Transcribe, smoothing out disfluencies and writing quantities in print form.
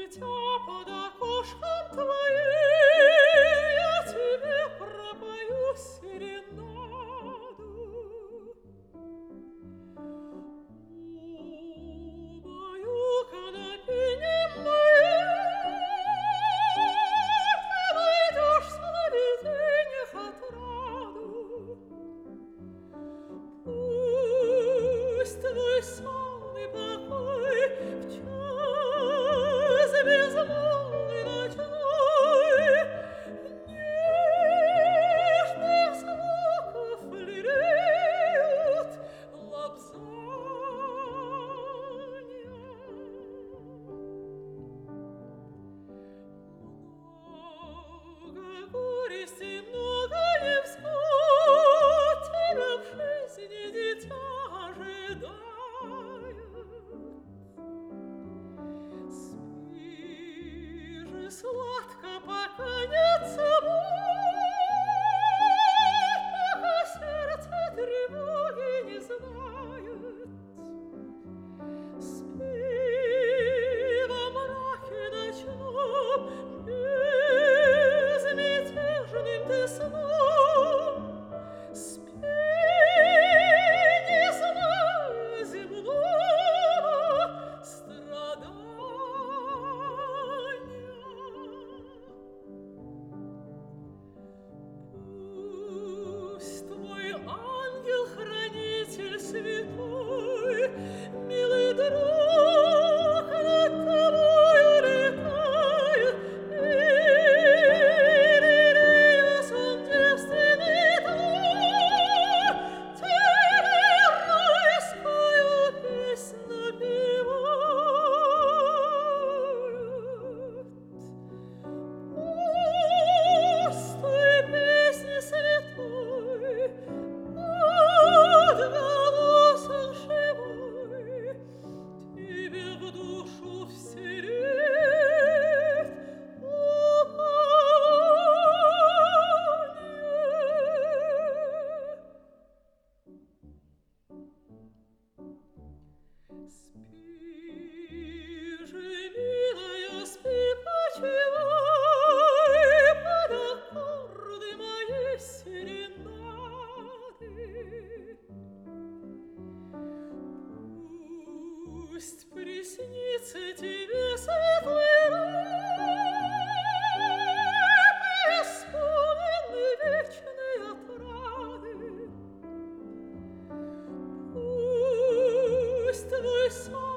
дитя под окошком твоим, я тебе пропою серенаду. Убаюка на пене моей, ты найдешь в сновидениях отраду. Пусть твой сон и покой в час безмолвный ночной нежных звуков лелеют лобзания. Много горести, много невзгод тебя в жизни, дитя, ожидает. Спи же сладко, пока нет забот, пока сердце тревоги не знает. Спи во мраке ночном, безмятежным ты сном. Спи, не зная земного страдания. Пусть твой ангел-хранитель святой, милый друг, над тобою летает, и лелея сон девственный твой, тебе райскую песнь напевает. Пусть той песни святой отголосок живой тебе в душу вселит упование. Спи же, милая, спи, почивай под аккорды моей серенады. Пусть приснится тебе светлый рай, преисполненный вечной отрады. Пусть твой сон